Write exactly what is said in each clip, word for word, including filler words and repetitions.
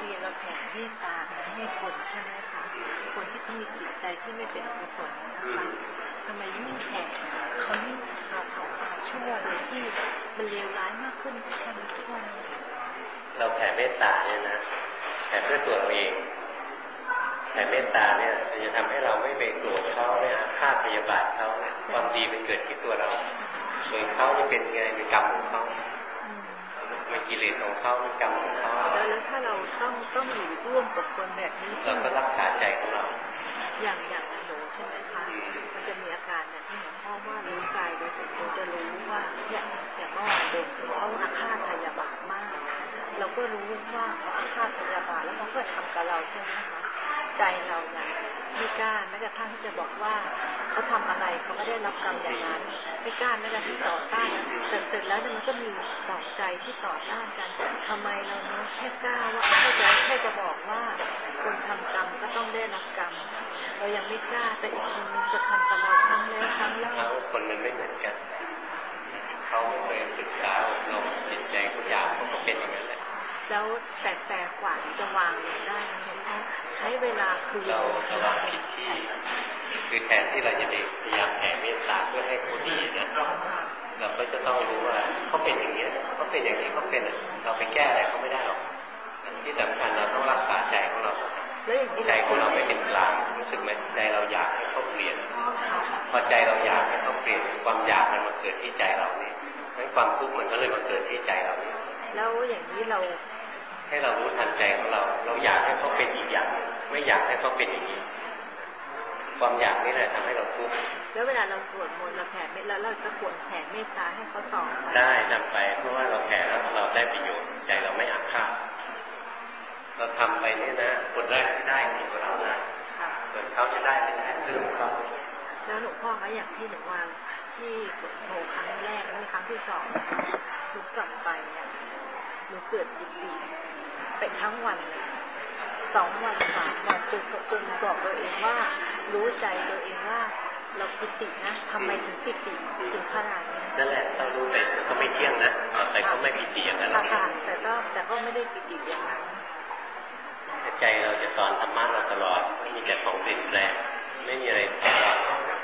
ทีเราแผ่เมตตาให้คนใช่ไหมคะคนที่เขามีจิตใจที่ไม่เป็นกุศลนะคะทำไมยิ่งแผ่เขายิ่งพาเขาพาชั่วโดยที่มันเลวร้ายมากขึ้นทุกวันทุกวันเราแผ่เมตตาเนี่ยนะแผ่เพื่อตัวเราเองแผ่เมตตาเนี่ยจะทำให้เราไม่ไปโกรธเขาไม่อาฆาตพยาบาทเขาความดีมันเกิดที่ตัวเราส่วนเขาจะเป็นไงเป็นกรรมของเขามันกิเลสของเขาเป็นกรรมของเขาแล้วถ้าเราต้องต้องอยู่ร่วมกับคนแบบนี้เราก็รักษาใจของเราอย่างอย่างหนูใช่ไหมคะมันจะมีอาการเนี่ยที่หลวงพ่อว่ารู้กายโดยส่วนตัวจะรู้ว่าเนี่ยอย่างเมื่อวานโดนเขาอาฆาตพยาบาทมากเราก็รู้ว่าเขาอาฆาตพยาบาทแล้วเขาก็ทำกับเราใช่ไหมคะใจเราเนี่ยไม่กล้าแม้กระทั่งที่จะบอกว่าเขาทำอะไรเขาไม่ได้รับกรรมอย่างนั้นไม่กล้าแม้กระทั่งต่อต้านแต่เสร็จแล้วเนี่ยมันก็มีสองใจที่ต่อต้านกันทำไมเราเนาะแค่กล้าว่าแค่จะแค่จะบอกว่าคนทำกรรมก็ต้องได้รับกรรมเรายังไม่กล้าแต่อีกคนนึงจะทำกับเราครั้งแล้วครั้งเล่าคนมันไม่เหมือนกันเขาไม่เคยศึกษาอบรมจิตใจทุกอย่างเขาก็เป็นอย่างนั้นแหละแล้วแต่แต่กว่าจะวางเลยได้นะคะใช้เวลาคือเราเราผิดที่คือแทนที่เราจะพยายามแผ่เมตตาเพื่อให้เขาดีนะเราก็จะต้องรู้ว่าเขาเป็นอย่างนี้เขาเป็นอย่างนี้เขาเป็นเราไปแก้อะไรเขาไม่ได้หรอกที่สำคัญเราต้องรักษาใจของเราใจของเราไม่เป็นกลางรู้สึกไหมใจเราอยากให้เขาเปลี่ยนพอใจเราอยากให้เขาเปลี่ยนความอยากมันมาเกิดที่ใจเรานี่งั้นความทุกข์มันก็เลยมาเกิดที่ใจเรานี่แล้วอย่างนี้เราให้เรารู้ทันใจของเราเราอยากให้เขาเป็นอีกอย่างไม่อยากให้เขาเป็นอย่างนี้ความอยากนี่แหละทำให้เราทุกข์แล้วเวลาเราสวดมนต์เราแผ่เมตตาแล้วเราจะควรแผ่เมตตาให้เขาต่อได้นำไปเพราะว่าเราแผ่แล้วเราได้ประโยชน์ใจเราไม่อาฆาตเราทำไปนี่นะคนแรกที่ได้คือตัวเรานะส่วนเขาจะได้ไม่ได้เรื่องเขาแล้วหลวงพ่อคะอย่างที่หนูวางที่โทรครั้งแรกและครั้งที่สองหนูกลับไปเนี่ยหนูเกิดจิตดีเป็นทั้งวันสองวันสามวันจนจนบอกตัวเองว่ารู้ใจตัวเองว่าเราปิตินะทำไมถึงปิติถึงขนาดนี้นั่นแหละต้องรู้ไปก็ไม่เที่ยงนะแต่ก็ไม่ปิติอย่างนั้นค่ะแต่ก็แต่ก็ไม่ได้ปิติอย่างนั้นใจเราจะสอนธรรมะเราตลอดไม่มีแต่ของเปลี่ยนแปลงไม่มีอะไรแปลง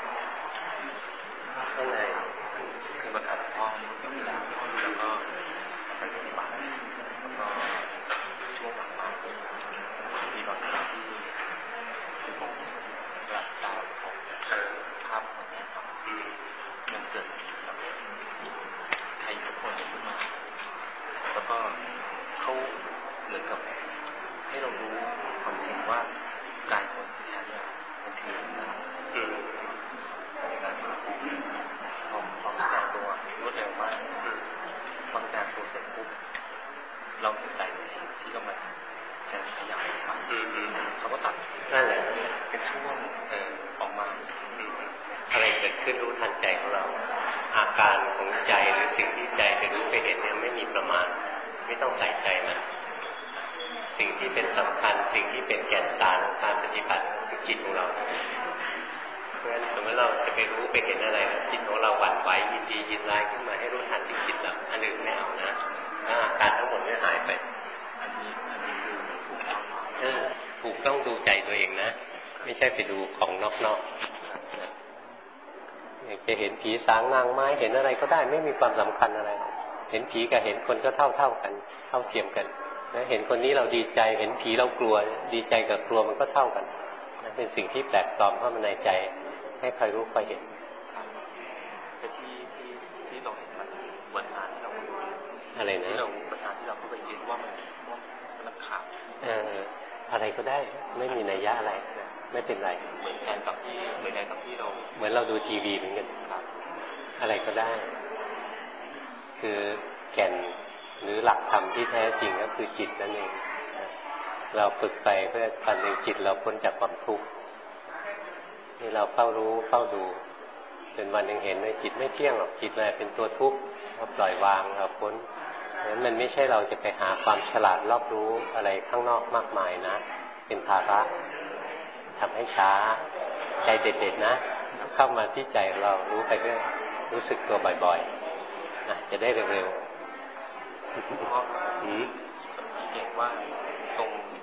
ข้างในคือประทับพ่อแล้วก็ไปปฏิบัติแล้วก็ช่วงหลังมามีบางครั้งที่ที่ผมรับตาผมเจอภาพคนนี้ครับที่มันเกิดกับใครทุกคนขึ้นมาแล้วก็เขาเหมือนกับให้เรารู้ความจริงว่ากายคนที่แท้เนี่ยมันคือนะคือการมาพูดพอพอแสดงตัวรวดเร็วมากพอแสดงตัวเสร็จปุ๊บเราสนใจในสิ่งที่กำลังจะพยายามทำเขาก็ตัดนั่นแหละเป็นช่วงเออออกมาอะไรเกิดขึ้นรู้ทันใจของเราอาการของใจหรือสิ่งที่ใจไปรู้ไปเห็นเนี่ยไม่มีประมาณไม่ต้องใส่ใจมันสิ่งที่เป็นสำคัญสิ่งที่เป็นแก่นสารของการปฏิบัติคือจิตของเราเพราะฉะนั้นสมมติเราจะไปรู้ไปเห็นอะไรจิตของเราหวั่นไหวยินดียินร้ายขึ้นมาให้รู้ทันที่จิตเราอันอื่นไม่เอานะอาการทั้งหมดไม่หายไปอันนี้อันนี้คือถูกต้องเออถูกต้องดูใจตัวเองนะไม่ใช่ไปดูของนอกๆอยากจะเห็นผีสางนางไม้เห็นอะไรก็ได้ไม่มีความสำคัญอะไรเห็นผีกับเห็นคนก็เท่าเท่ากันเท่าเทียมกันนะเห็นคนนี้เราดีใจเห็นผีเรากลัวดีใจกับกลัวมันก็เท่ากันนั่นเป็นสิ่งที่แปลกปลอมเข้ามาในใจให้ใครรู้ใครเห็นแต่ที่ที่ที่เราเห็นมันปัญหาที่เราอะไรนะที่เราปัญหาที่เราเข้าไปยึดว่ามันว่ามันขาดเอออะไรก็ได้ไม่มีนัยยะอะไรนะไม่เป็นไรเหมือนกันกับที่เหมือนกันกับที่เราเหมือนเราดูทีวีเหมือนกันครับอะไรก็ได้คือแก่นหรือหลักธรรมที่แท้จริงก็คือจิตนั่นเองเราฝึกไปเพื่อวันหนึ่งจิตเราพ้นจากความทุกข์นี่เราเฝ้ารู้เฝ้าดูจนวันหนึ่งเห็นว่าจิตไม่เที่ยงหรอกจิตอะไรเป็นตัวทุกข์เราปล่อยวางเราพ้นเพราะฉะนั้นมันไม่ใช่เราจะไปหาความฉลาดรอบรู้อะไรข้างนอกมากมายนะเป็นภาระทำให้ช้าใจเด็ดๆนะเข้ามาที่ใจเรารู้ไปเรื่อยรู้สึกตัวบ่อยๆนะจะได้เร็วๆเพราะสังเกตว่าตรง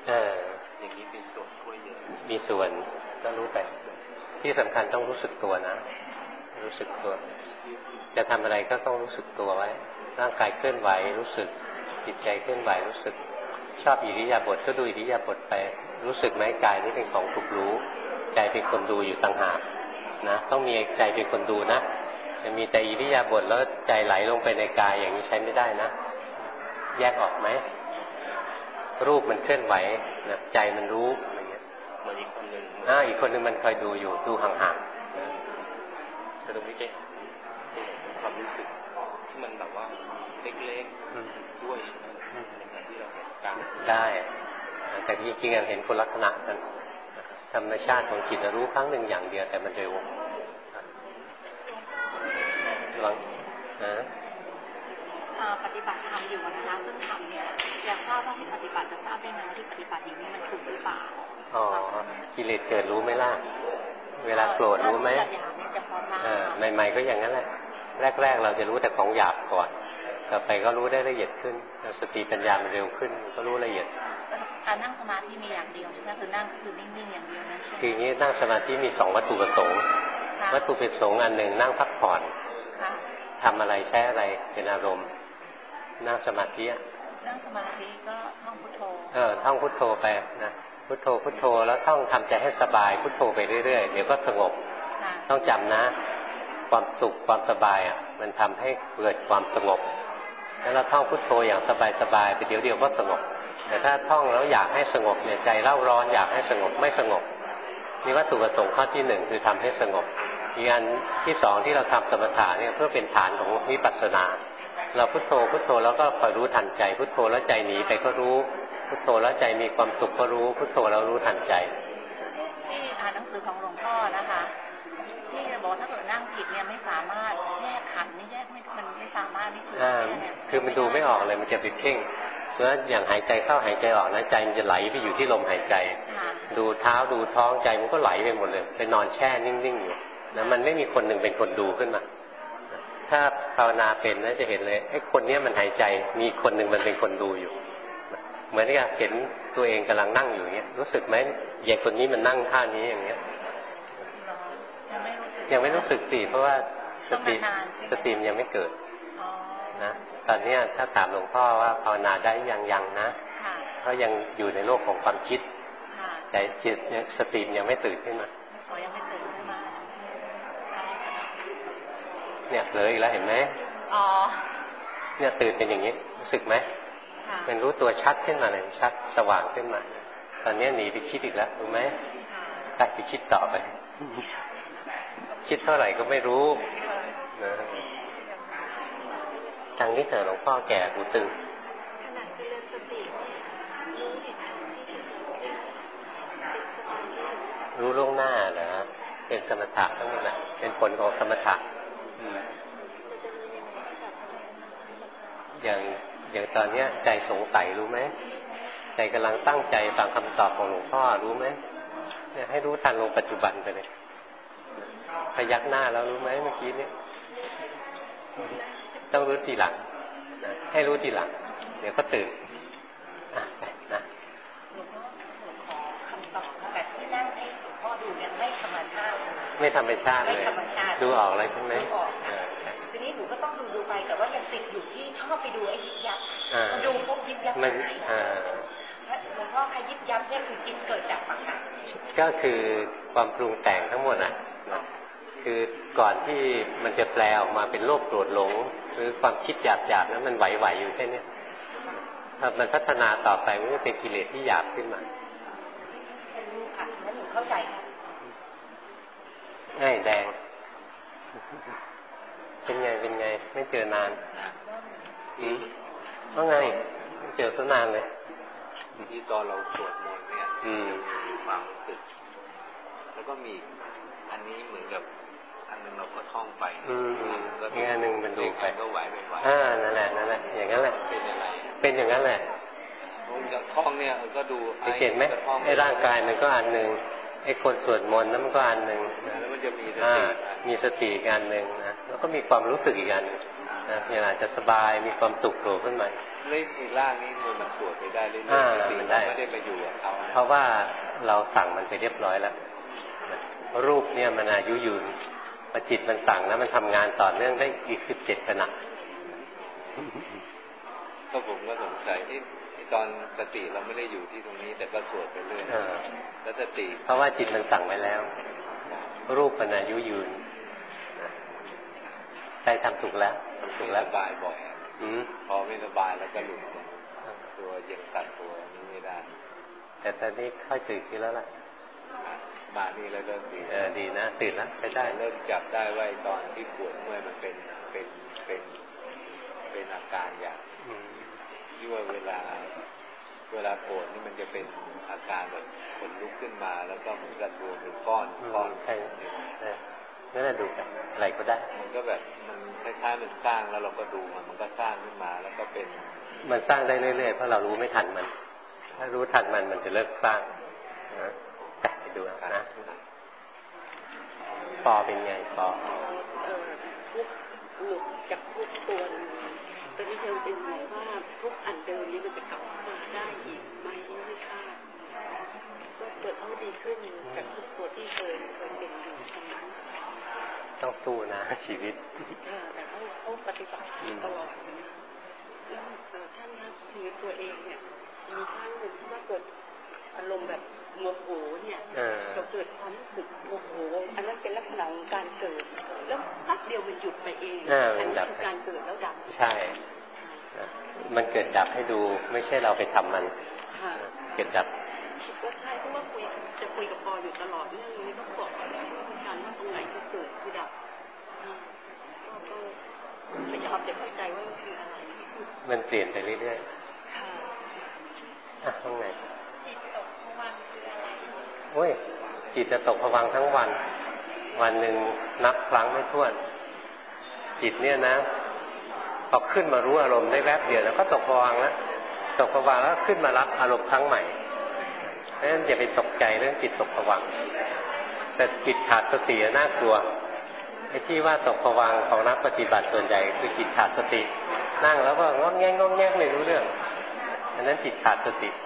เอออย่างนี้เป็นส่วนช่วยเยอะมีส่วนก็รู้ไปที่สำคัญต้องรู้สึกตัวนะรู้สึกตัวจะทำอะไรก็ต้องรู้สึกตัวไว้ร่างกายเคลื่อนไหวรู้สึกจิตใจเคลื่อนไหวรู้สึกชอบอิริยาบถก็ดูอิริยาบถไปรู้สึกไหมกายนี่เป็นของถูกรู้ใจเป็นคนดูอยู่ต่างหากนะต้องมีใจเป็นคนดูนะจะมีแต่อิริยาบถแล้วใจไหลลงไปในกายอย่างนี้ใช้ไม่ได้นะแยกออกไหมรูปมันเคลื่อนไหวนะใจมันรู้อะไรเงี้ยเหมือนอีกคนหนึ่งอ่าอีกคนหนึ่งมันคอยดูอยู่ดูห่างๆแต่ตรงนี้จะความรู้สึกที่มันแบบว่าเล็กๆด้วยใช่ไหมในการที่เราเห็นการได้แต่จริงๆเห็นคนลักษณะกันธรรมชาติของจิตรู้ครั้งหนึ่งอย่างเดียวแต่มันเร็วลองนะปฏิบัติธรรมอยู่นะคะซึ่งธรรมเนี่ยอยากทราบว่าที่ปฏิบัติจะทราบได้ไหมว่าที่ปฏิบัติอย่างนี้มันถูกหรือเปล่าอ๋อกิเลสเกิดรู้ไหมล่ะเวลาโกรธรู้ไหมใหม่ๆก็อย่างนั้นแหละแรกๆเราจะรู้แต่ของหยาบก่อนต่อไปก็รู้ได้ละเอียดขึ้นสติปัญญามันเร็วขึ้นก็รู้ละเอียดการนั่งสมาธิมีอย่างเดียวใช่ไหมคือนั่งคือนิ่งๆอย่างเดียวนะคืออย่างนี้นั่งสมาธิมีสองวัตถุประสงค์วัตถุประสงค์อันหนึ่งนั่งพักผ่อนทำอะไรใช้อะไรเป็นอารมณ์นั่งสมาธินั่งสมาธิก็ท่องพุทโธเออท่องพุทโธไปนะพุทโธพุทโธแล้วท่องทำใจให้สบายพุทโธไปเรื่อยๆเดี๋ยวก็สงบต้องจำนะความสุขความสบายอ่ะมันทำให้เกิดความสงบแล้วเราท่องพุทโธอย่างสบายๆไปเดี๋ยวเดียวก็สงบแต่ถ้าท่องแล้วอยากให้สงบเนี่ยใจเร่าร้อนอยากให้สงบไม่สงบนี่วัตถุประสงค์ข้อที่หนึ่งคือทำให้สงบอีกอันที่สองที่เราทำสมถะเนี่ยเพื่อเป็นฐานของวิปัสสนาเราพุทโธพุทโธแล้วก็คอยรู้ทันใจพุทโธแล้วใจหนีไปก็รู้พุทโธแล้วใจมีความสุขก็รู้พุทโธแล้วรู้ทันใจที่อ่านหนังสือของหลวงพ่อนะคะที่บอกถ้าเกิดนั่งผิดเนี่ยไม่สามารถแยกขันธ์ไม่แยกไม่มันไม่สามารถนี่คือคือมันดูไม่ออกเลยมันจะไปเพ่งเพราะฉะนั้นอย่างหายใจเข้าหายใจออกนะใจมันจะไหลไปอยู่ที่ลมหายใจดูเท้าดูท้องใจมันก็ไหลไปหมดเลยไปนอนแช่นิ่งๆอยู่นะมันไม่มีคนหนึ่งเป็นคนดูขึ้นมาถ้าภาวนาเป็นนะจะเห็นเลยไอ้คนนี้มันหายใจมีคนหนึ่งมันเป็นคนดูอยู่เหมือนกับเห็นตัวเองกำลังนั่งอยู่เงี้ยรู้สึกไหมใหญ่คนนี้มันนั่งท่านี้อย่างเงี้ยยังไม่รู้สึกสิเพราะว่าสติสติมยังไม่เกิดนะตอนนี้ถ้าถามหลวงพ่อว่าภาวนาได้ยังยังนะเพราะยังอยู่ในโลกของความคิดแต่จิตสติมยังไม่ตื่นขึ้นมาเนี่ยเลยอีกแล้วเห็นไหมอ๋อเนี่ยตื่นเป็นอย่างนี้รู้สึกไหมมันรู้ตัวชัดขึ้นมาเลยชัดสว่างขึ้นมาตอนนี้หนีไปคิดอีกแล้วรู้ไหมตัดไปคิดต่อไปคิดเท่าไหร่ก็ไม่รู้นะทางนี้เถอะหลวงพ่อแก่หูตึงรู้ล่วงหน้าเหรอเป็นสมถะทั้งหมดแหละเป็นผลของสมถะอย่างอย่างตอนนี้ใจสงสัยรู้ไหมใจกำลังตั้งใจฟังคำตอบของหลวงพ่อรู้ไหมเนี่ยให้รู้ทันลงปัจจุบันไปเลยพยักหน้าแล้วรู้ไหมเมื่อกี้นี้ต้องรู้ทีหลังนะให้รู้ทีหลังเดี๋ยวก็ตื่นอ่ะนะหลวงพ่อขอคำตอบแบบที่นั่งให้หลวงพ่อดูยังไม่ธรรมชาติไม่ธรรมชาติเลยดูออกอะไรใช่ไหมทีนี้หนูก็ต้องดูดูไปแต่ว่ายังติดอยู่ที่ชอบไปดูไอ้ยิบยับดูพวกยิบยับหายหลวงพ่อใครยิบยับเนี่ยคือจิตเกิดจากปัญหาก็คือความปรุงแต่งทั้งหมดอ่ะคือก่อนที่มันจะแปลออกมาเป็นโลภโกรธหลงหรือความคิดหยาบๆนั้นมันไหวๆอยู่แค่นี้ถ้ามันพัฒนาต่อไปมันก็เป็นกิเลสที่หยาบขึ้นมารู้ค่ะแล้วหนูเข้าใจค่ะง่ายแดงเป็นไงเป็นไงไม่เจอนานอืมว่าไงไม่เจอตั้งนานเลยที่ตอนเราสวดมนต์เนี่ยมีความรู้สึกแล้วก็มีอันนี้เหมือนกับอันนึงเราก็ท่องไปอืมก็อีกอันนึงมันดูไปก็ไหวไปไหวอ่านั่นแหละนั่นแหละอย่างนั้นแหละเป็นอะไรเป็นอย่างนั้นแหละผมจะท่องเนี่ยก็ดูเห็นไหมไอ้ร่างกายมันก็อันนึงไอ้คนสวดมนต์นั้นมันก็อันนึงแล้วมันจะมีสติมีสติอีกอันนึงนะแล้วก็มีความรู้สึกอีกอันนึงนะอย่างอาจจะสบายมีความสุขโผล่ขึ้นมาเล่นอีร่างนี้มันสวดไปได้เรื่อยๆจริงๆเราไม่ได้ไปอยู่กับเขาเพราะว่าเราสั่งมันไปเรียบร้อยแล้วรูปเนี่ยมันอายุยืนพอจิตมันสั่งแล้วมันทำงานต่อเนื่องได้อีกสิบเจ็ดขณะก็ผมก็สงสัยที่ตอนสติเราไม่ได้อยู่ที่ตรงนี้แต่ก็สวดไปเรื่อยแล้วสติเพราะว่าจิตมันสั่งไว้แล้วรูปมันอายุยืนใจทำถูกแล้วทำถูกแล้วสบายบ่อยพอไม่สบายแล้วก็หลุดตัวยังตัดตัวนี้ไม่ได้แต่ตอนนี้ค่อยตื่นขึ้นแล้วล่ะมานี่แล้วเริ่มดีเออดีนะตื่นแล้วใช้ได้เริ่มจับได้ว่าตอนที่ปวดเมื่อยมันเป็นเป็นเป็นเป็นอาการอย่างที่ว่าเวลาเวลาปวดนี่มันจะเป็นอาการแบบคนลุกขึ้นมาแล้วก็เหมือนกับรวมเป็นก้อนก้อนใช่นั่นแหละดูกันอะไรก็ได้มันก็แบบมันคล้ายๆมันสร้างแล้วเราก็ดูมันมันก็สร้างขึ้นมาแล้วก็เป็นมันสร้างได้เรื่อยๆเพราะเรารู้ไม่ทันมันถ้ารู้ทันมันมันจะเลิกสร้างนะไปดูนะปอเป็นไงปอทุกหลุดจากทุกตัวตอนนี้เราเป็นไงว่าทุกอันเดิมนี้มันจะกลับมาได้อีกไหมไม่ทราบก็เกิดเอาดีขึ้นจากทุกตัวที่เคยเคยเป็นอยู่ตรงนั้นต้องสู้นะชีวิตแต่เขาเขาปฏิบัติตลอดแล้วท่านนะชีวิตตัวเองเนี่ยมีครั้งหนึ่งที่ว่าเกิดอารมณ์แบบโมโหเนี่ยเราเกิดความรู้สึกโมโหอันนั้นเป็นลักษณะของการเกิดแล้วพักเดียวมันหยุดไปเองอันนี้คือการเกิดแล้วดับใช่มันเกิดดับให้ดูไม่ใช่เราไปทำมันเกิดดับคิดว่าใช่เพราะว่าคุยจะคุยกับปออยู่ตลอดเรื่องนี้ก็บอกว่าการว่าตรงไหนที่เกิดที่ดับก็พยายามจะเข้าใจว่ามันคืออะไรมันเปลี่ยนไปเรื่อยๆอ่ะตรงไหนโอ้ยจิตจะตกภวังค์ทั้งวันวันหนึ่งนับครั้งไม่ถ้วนจิตเนี่ยนะพอขึ้นมารู้อารมณ์ได้แวบเดียวแล้วก็ตกภวังค์แล้วตกภวังค์แล้วขึ้นมารับอารมณ์ครั้งใหม่เพราะฉะนั้นอย่าไปตกใจเรื่องจิตตกภวังค์แต่จิตขาดสติน่ากลัวไอ้ที่ว่าตกภวังค์ของนักปฏิบัติส่วนใหญ่คือจิตขาดสตินั่งแล้วก็งอแงงงอแงงไม่รู้เรื่องอันนั้นจิตขาดสติ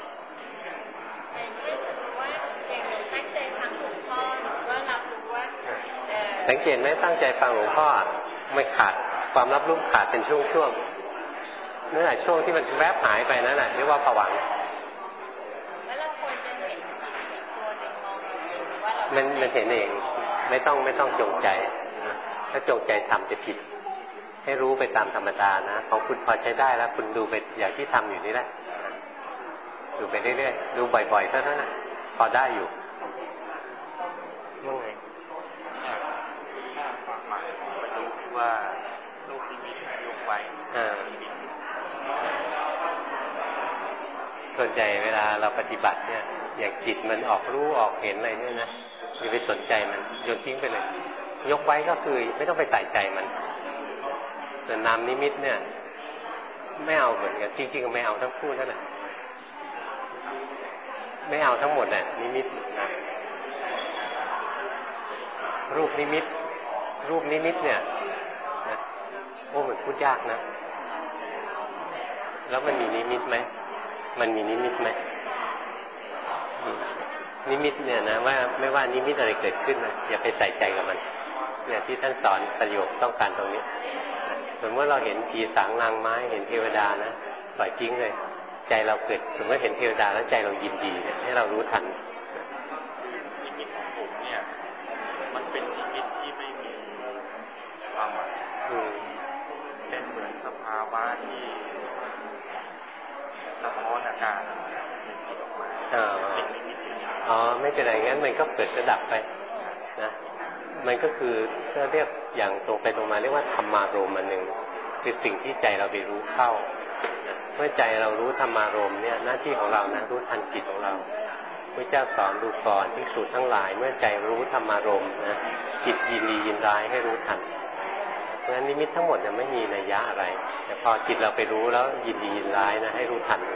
สังเกตไหมตั้งใจฟังหลวงพ่อไม่ขาดความรับรู้ขาดเป็นช่วงๆนั่นแหละช่วงที่มันแวบหายไปนั่นแหละเรียกว่าภวังค์แล้วเราควรจะเห็นอีกตัวหนึ่งมองหรือว่าเรามันมันเห็นเองไม่ต้องไม่ต้องจงใจถ้าจงใจทำจะผิดให้รู้ไปตามธรรมดานะของคุณพอใช้ได้แล้วคุณดูไปอย่างที่ทำอยู่นี่แหละดูไปเรื่อยๆดูบ่อยๆเท่านั้นนะพอได้อยู่ว่าไงว่าลูกที่มียกไว้ส่วนใหญ่เวลาเราปฏิบัติเนี่ยอย่างจิตมันออกรู้ออกเห็นอะไรเนี่ยนะอย่าไปสนใจมันโยนทิ้งไปเลยยกไว้ก็คือไม่ต้องไปใส่ใจมันส่วนนามนิมิตเนี่ยไม่เอาเหมือนกันจริงๆก็ไม่เอาทั้งคู่นั่นแหละไม่เอาทั้งหมดน่ะนิมิตรูปนิมิตรูปนิมิตเนี่ยโอ้มันพูดยากนะแล้วมันมีนิมิตไหมมันมีนิมิตไหมนิมิตเนี่ยนะว่าไม่ว่านิมิตอะไรเกิดขึ้นนะอย่าไปใส่ใจกับมันเนี่ยที่ท่านสอนประโยคต้องการตรงนี้สมมติเราเห็นผีสางนางไม้เห็นเทวดานะปล่อยทิ้งเลยใจเราเกิดสมมติเห็นเทวดาแล้วใจเรายินดีเนี่ยให้เรารู้ทันนิมิตของผมเนี่ยมันเป็นนิมิตที่ไม่มีความหมายเป็นเหมือนสภาวะที่สะท้อนอาการเป็นที่ออกมาอ๋อไม่เป็นไรงั้นมันก็เกิดระดับไปนะมันก็คือถ้าเรียกอย่างตรงไปตรงมาเรียกว่าธรรมารมณ์อันหนึ่งคือสิ่งที่ใจเราไปรู้เข้าเมื่อใจเรารู้ธรรมารมณ์เนี่ยหน้าที่ของเรานะรู้ทันจิตของเราพระเจ้าสอนดูก่อนภิกษุทั้งหลายเมื่อใจรู้ธรรมารมณ์นะจิตยินดียินร้ายให้รู้ทันเพราะฉะนั้นนิมิตทั้งหมดจะไม่มีนัยยะอะไรแต่พอจิตเราไปรู้แล้วยินดียินร้ายนะให้รู้ทัน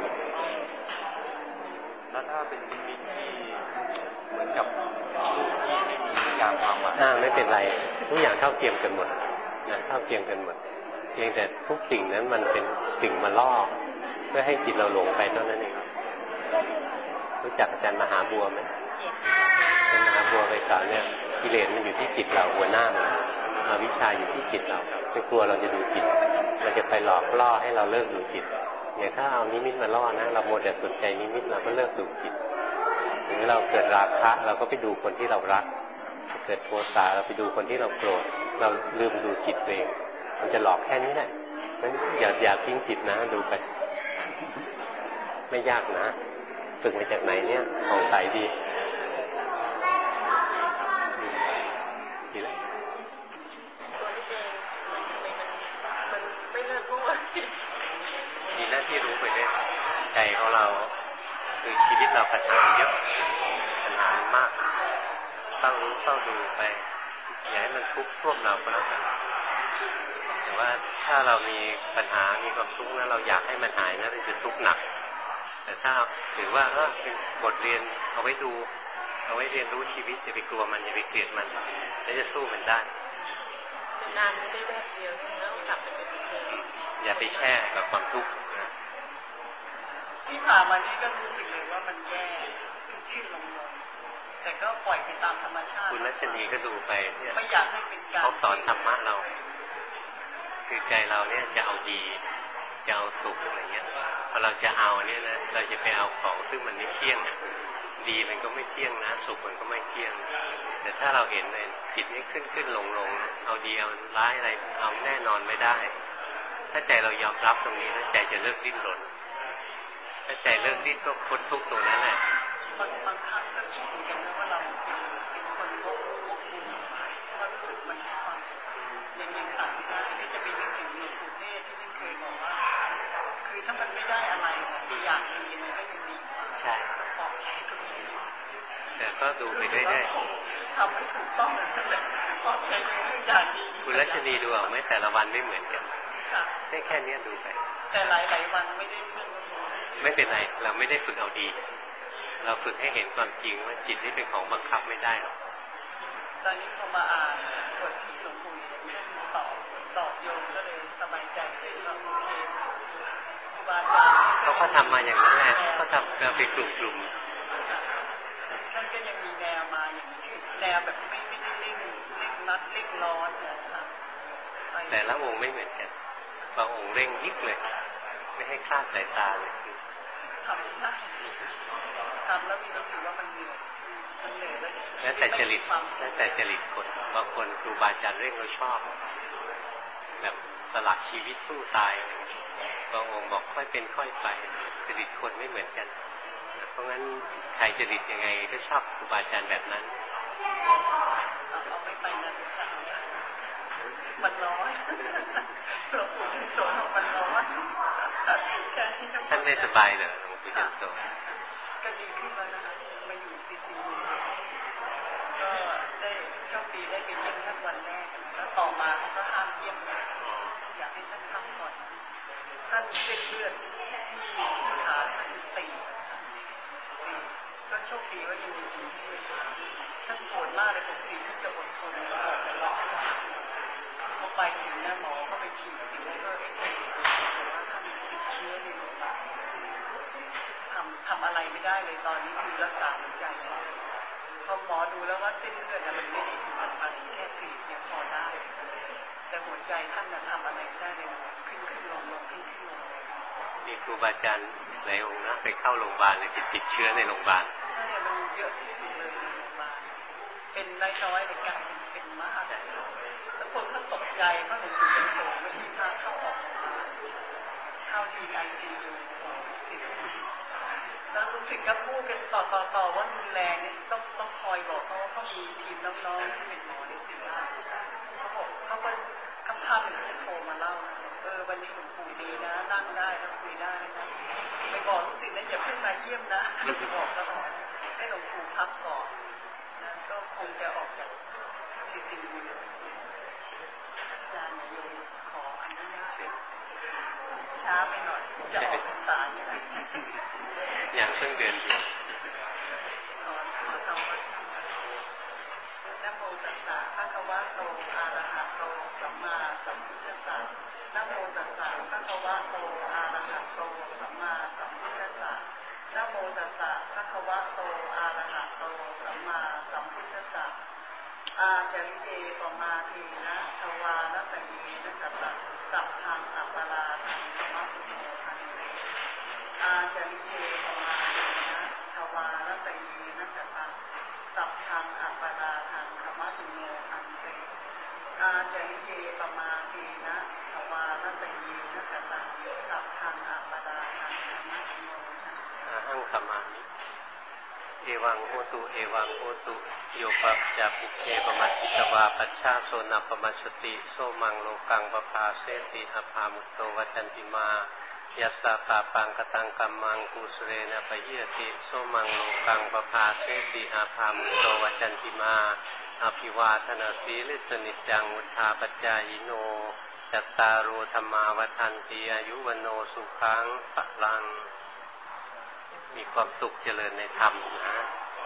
แล้วถ้าเป็นนิมิตที่เหมือนกับที่ไม่มีการความหมายอ่าไม่เป็นไรทุกอย่างเท่าเทียมกันหมดนะเท่าเทียมกันหมดเพียงแต่ทุกสิ่งนั้นมันเป็นสิ่งมาล่อเพื่อให้จิตเราหลงไปเท่านั้นเองรู้จักอาจารย์มหาบัวไหมอาจารย์มหาบัวไปสอนเนี่ยกิเลสมันอยู่ที่จิตเราหัวหน้ามันอวิชชาอยู่ที่จิตเราไม่กลัวเราจะดูจิตมันจะไปหลอกล่อให้เราเลิกดูจิตอย่างถ้าเอานิมิตมาล่อนะเราโมแต่สนใจนิมิตเราก็เลิกดูจิตหรือเราเกิดราคะเราก็ไปดูคนที่เรารักเกิดโทสะเราไปดูคนที่เราโกรธเราลืมดูจิตเองมันจะหลอกแค่นี้แหละงั้นอย่าอย่าทิ้งจิตนะดูไปไม่ยากนะฝึกมาจากไหนเนี่ยของใสดีดีแล้วมีหน้าที่รู้ไปด้วยใจของเราคือชีวิตเราปัญหาเยอะปัญหามากต้องรู้ต้องดูไปอย่าให้มันทุกข์ท่วมเราก็แล้วกันแต่ว่าถ้าเรามีปัญหามีความทุกข์แล้วเราอยากให้มันหายนะมันจะทุกข์หนักแต่ถ้าถือว่าเออเป็นบทเรียนเอาไว้ดูเอาไว้เรียนรู้ชีวิตอย่าไปกลัวมันอย่าไปเกลียดมันแล้วจะสู้มันได้นานไม่ได้แบบเดียวแล้วกลับไปเป็นเดิมอย่าไปแช่กับความทุกข์นะที่ผ่านมานี้ก็รู้สึกเลยว่ามันแย่ขึ้นลงลงแต่ก็ปล่อยไปตามธรรมชาติคุณรัชนีก็ดูไปเนี่ยไม่อยากให้เป็นการเขาสอนธรรมะเราคือใจเราเนี่ยจะเอาดีจะเอาสุขอะไรเงี้ยพอเราจะเอาเนี่ยนะเราจะไปเอาของซึ่งมันไม่เที่ยงดีมันก็ไม่เที่ยงนะสุขมันก็ไม่เที่ยงแต่ถ้าเราเห็นเลยจิตนี้ขึ้นขึ้นลงลงเอาดีเอาร้ายอะไรเอาแน่นอนไม่ได้ถ้าใจเรายอมรับตรงนี้นะใจจะเลิกดิ้นรนถ้าใจเลิกดิ้นก็พ้นทุกข์ตรงนั้นแหละบางบางครั้งก็คิดเหมือนกันนะว่าเราเป็นเป็นคนโลภโลภบุญความรู้สึกมันให้ความยังยังต่างกันที่จะไปนึกถึงหลวงปู่เทศที่ท่านเคยบอกว่าคือถ้ามันไม่ได้อะไรที่อยากมีมันก็ยังดีใช่ปลอบใจก็มีแต่ก็ดูไปเรื่อยๆทำให้ถูกต้องเลยนั่นแหละปลอบใจในเรื่องอย่างดีคุณรัชนีดูเอาไหมแต่ละวันไม่เหมือนกันแค่แค่นี้ดูไปแต่หลายหลายวันไม่ได้เรื่องไม่เป็นไรเราไม่ได้ฝึกเอาดีเราฝึกให้เห็นความจริงว่าจิตนี่เป็นของบังคับไม่ได้หรอกตอนนี้พอมาอ่านบทที่หลวงปู่ตอบตอบโยมก็เลยสบายใจเลยว่าโอเคครูบาอาจารย์เขาก็ทำมาอย่างนั้นแหละเขาทำเป็นกลุ่มๆท่านก็ยังมีแนวมาอย่างนี้แนวแบบไม่ไม่ได้เร่งเร่งรัดเร่งร้อนนะครับแต่ละองค์ไม่เหมือนกันบางองค์เร่งยิบเลยไม่ให้คลาดสายตาเลยทำได้ทำแล้วมีรู้สึกว่ามันเหนื่อยมันเหนื่อยแล้วแต่จริตแล้วแต่จริตคนบางคนครูบาอาจารย์เร่งเราชอบแบบสละชีวิตสู้ตายบางองค์บอกค่อยเป็นค่อยไปจริตคนไม่เหมือนกันเพราะงั้นใครจริตยังไงก็ชอบครูบาอาจารย์แบบนั้นเอาไม่ไปนะมันร้อนหลวงปู่โสนมันร้อนท่านไม่สบายเหรอหลวงปู่จันโตก็ดีขึ้นแล้วนะคะมาอยู่ซีซีก็ได้โชคดีได้ไปเยี่ยมท่านวันแรกแล้วต่อมาเขาก็ห้ามเยี่ยมอยากให้ท่านพักก่อนท่านเส้นเลือดที่ขาท่านตีก็โชคดีว่ายังมีชีวิตท่านปวดมากเลยปกติท่านจะอดทนแล้วร้องพอไปถึงหมอก็ไปฉีดสิแล้วก็เอ็กซเรย์ว่าท่านติดเชื้อในโรงพยาบาลทำทำอะไรไม่ได้เลยตอนนี้คือรักษาหัวใจพอหมอดูแล้วว่าเส้นเลือดมันไม่ได้ตัดไปแค่ตีบยังพอได้แต่หัวใจท่านทำอะไรไม่ได้เลยขึ้นขึ้นลงลงขึ้นขึ้นลงมีครูบาอาจารย์หลายองค์นะไปเข้าโรงพยาบาลเลยติดติดเชื้อในโรงพยาบาลใช่มันเยอะที่สุดเลยในโรงพยาบาลเป็นน้อยๆแต่กลายเป็นเป็นมากแต่แล้วคนก็ตกใจเพราะหลวงปู่เป็นโสมไม่มีทางเข้าออกเข้าทีไอซียูแล้วรู้สึกก็พูดกันต่อต่อต่อว่ารุนแรงเนี่ยต้องต้องคอยบอกเขาว่าเขามีทีมน้องๆที่เป็นหมอในศิลป์เขาบอกเขาก็คำท่าหนึ่งจะโทรมาเล่าเออวันนี้หลวงปู่ดีนะนั่งได้แล้วคุยได้นะไปบอกลูกศิษย์นะอย่าเพิ่งมาเยี่ยมนะบอกตลอดให้หลวงปู่พักก่อนนะก็คงจะออกจากซีซียูอาจารย์โยมขออนุญาตช้าไปหน่อยจะออกพรรษาอย่างไรอย่างเพิ่งเดือนเดียวขอขอทำวัดนะโมตัสสะภะคะวะโตอะระหะโตสัมมาสัมพุทธัสสะนะโมตัสสะภะคะวะโตอะระหะโตสัมมาสัมพุทธัสสะนะโมตัสสะภะคะวะโตอะระหะโตสัมมาสัมพุทธัสสะอาจาริเกปมาทีนะทวารัตยีนะจัตตะสัพพังอัปปราทังธรรมะสุโมทันเตอาจาริเกปมาทีนะทวารัตยีนะจัตตะสัพพังอัปปราทังธรรมะสุโมทันเตอาจาริเกปมาทีนะทวารัตยีนะจัตตะสัพพังอัปปราทังธรรมะสุโมทันเตอาหังสมามิเอวังโหตุเอวังโหตุโยปะจาปุเกปมัจจิตวาปัชชาโสนปมัชสติโสมังโลกังปภาเสติอภามุตโตวัจันติมายัสสะปาปังกตังกัมมังกุสเรนะปะเยติโสมังโลกังปภาเสติอภามุตโตวัจันติมาอภิวาทนาสีลิสนิจังวุธาปัจจายโนจัตตารโอธรรมาวัฏันติอายุวโนสุขังพลังมีความสุขเจริญในธรรมนะ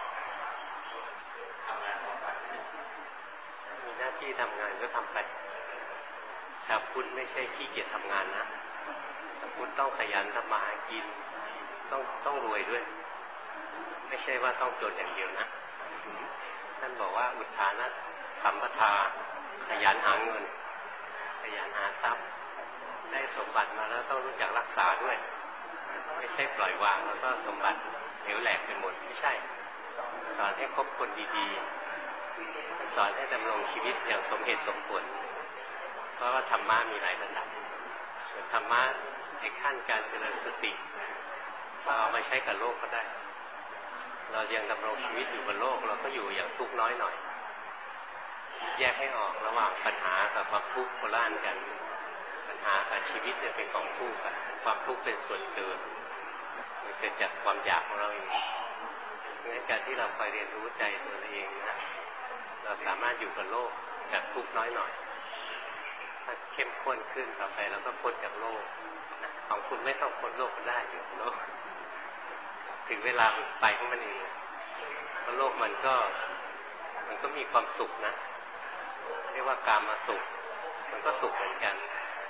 มีหน้าที่ทำงานก็ทำไปชาวพุทธไม่ใช่ขี้เกียจทำงานนะชาวพุทธต้องขยันทำมาหากินต้องต้องรวยด้วยไม่ใช่ว่าต้องจนอย่างเดียวนะท่านบอกว่าอุทานะสัมปทาขยันหาเงินขยันหาทรัพย์ได้สมบัติมาแล้วต้องรู้จักรักษาด้วยไม่ใช่ปล่อยวางแล้วก็สมบัติเหลวแหลกไปหมดไม่ใช่สอนให้คบคนดีๆสอนให้ดำรงชีวิตอย่างสมเหตุสมผลเพราะว่าธรรมะมีหลายระดับส่วนธรรมะในขั้นการเจริญสติเราเอามาใช้กับโลกก็ได้เรายังดำรงชีวิตอยู่บนโลกเราก็อยู่อย่างทุกข์น้อยหน่อยแยกให้ออกระหว่างปัญหากับความทุกข์โคล่านกันปัญหากับชีวิตเนี่ยเป็นของคู่กันความทุกข์เป็นส่วนเกินมันเกิดจากความอยากของเราเองงั้นการที่เราคอยเรียนรู้ใจตัวเองนะเราสามารถอยู่กับโลกจากทุกข์น้อยหน่อยถ้าเข้มข้นขึ้นต่อไปเราก็พ้นจากโลกของคุณไม่ต้องพ้นโลกก็ได้อยู่โลกถึงเวลาไปของมันเองเพราะโลกมันก็มันก็มีความสุขนะเรียกว่ากามสุขมันก็สุขเหมือนกัน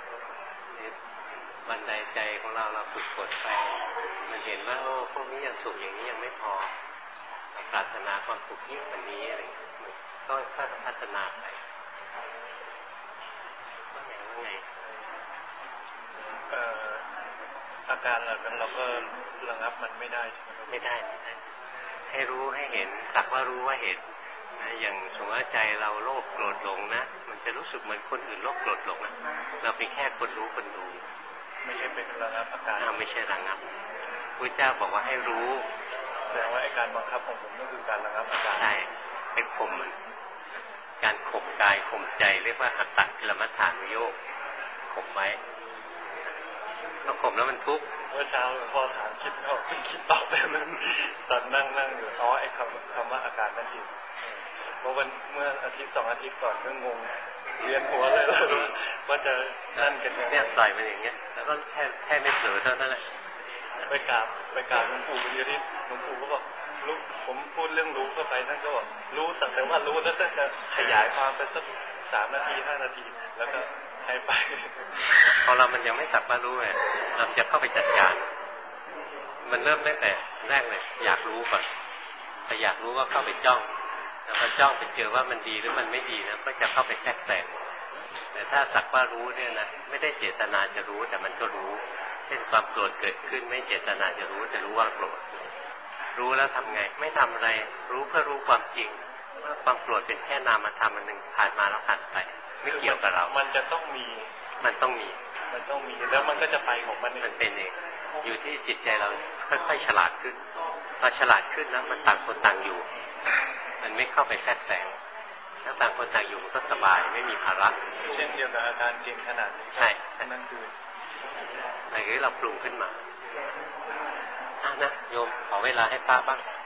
บันไดใจของเราเราฝึกฝนไปมันเห็นว่าโอ้พวกนี้ยังสุขอย่างนี้ยังไม่พอปรารถนาความสุขยิ่งกว่านี้อะไรก็พัฒนาไปว่าไงว่าไงเอ่ออาการเหล่านั้นเราก็ระงับมันไม่ได้ไม่ได้ไม่ได้ให้รู้ให้เห็นสักว่ารู้ว่าเห็นนะอย่างสมมติว่าใจเราโลภโกรธหลงนะมันจะรู้สึกเหมือนคนอื่นโลภโกรธหลงนะเราเป็นแค่คนรู้คนดูไม่ใช่เป็นระงับอาการไม่ใช่ระงับพระเจ้าบอกว่าให้รู้แสดงว่าไอ้การบังคับของผมก็คือการระงับอาการใช่ไปข่มมันการข่มกายข่มใจเรียกว่าอัตตกิลมัฏฐานุโยคข่มไว้เราข่มแล้วมันทุกข์เมื่อเช้าพอถามคิดไม่ออกคิดตอบแบบนั้นตอนนั่งนั่งอยู่อ๋อไอ้คำคำว่าอาการนั่นเองเมื่อวันเมื่ออาทิตย์สองอาทิตย์ก่อนก็งงเรียนหัวเลยแล้วว่าจะนั่นกันยังไงเนี่ยใส่มันอย่างเงี้ยแล้วก็แค่แค่ไม่เผลอเท่านั้นแหละไปกราบไปกราบหลวงปู่ไปเยอะที่หลวงปู่ก็บอกรู้ผมพูดเรื่องรู้เข้าไปท่านก็บอกรู้แต่ว่ารู้แล้วท่านจะขยายความไปสักสามนาทีห้านาทีแล้วก็ให้ไปพอเรามันยังไม่สักว่ารู้เลยเราจะเข้าไปจัดการมันเริ่มตั้งแต่แรกเลยอยากรู้ก่อนแต่อยากรู้ก็เข้าไปจ้องแล้วพอจ้องไปเจอว่ามันดีหรือมันไม่ดีนะก็จะเข้าไปแทรกแซงแต่ถ้าสักว่ารู้เนี่ยนะไม่ได้เจตนาจะรู้แต่มันก็รู้เช่นความโกรธเกิดขึ้นไม่เจตนาจะรู้แต่รู้ว่าโกรธรู้แล้วทำไงไม่ทำอะไรรู้เพื่อรู้ความจริงว่าความโกรธเป็นแค่นามธรรมอันหนึ่งผ่านมาแล้วผ่านไปไม่เกี่ยวกับเรามันจะต้องมีมันต้องมีมันต้องมีแล้วมันก็จะไปของมันมันเป็นเองอยู่ที่จิตใจเราค่อยๆฉลาดขึ้นพอฉลาดขึ้นนะมันต่างคนต่างอยู่มันไม่เข้าไปแทรกแซงถ้าต่างคนต่างอยู่มันก็สบายไม่มีภาระเช่นเดียวกับอาการเก่งขนาดนี้ใช่นั่นคืออะไรที่เราปรุงขึ้นมาอ่ะนะโยมขอเวลาให้ป้าบ้าง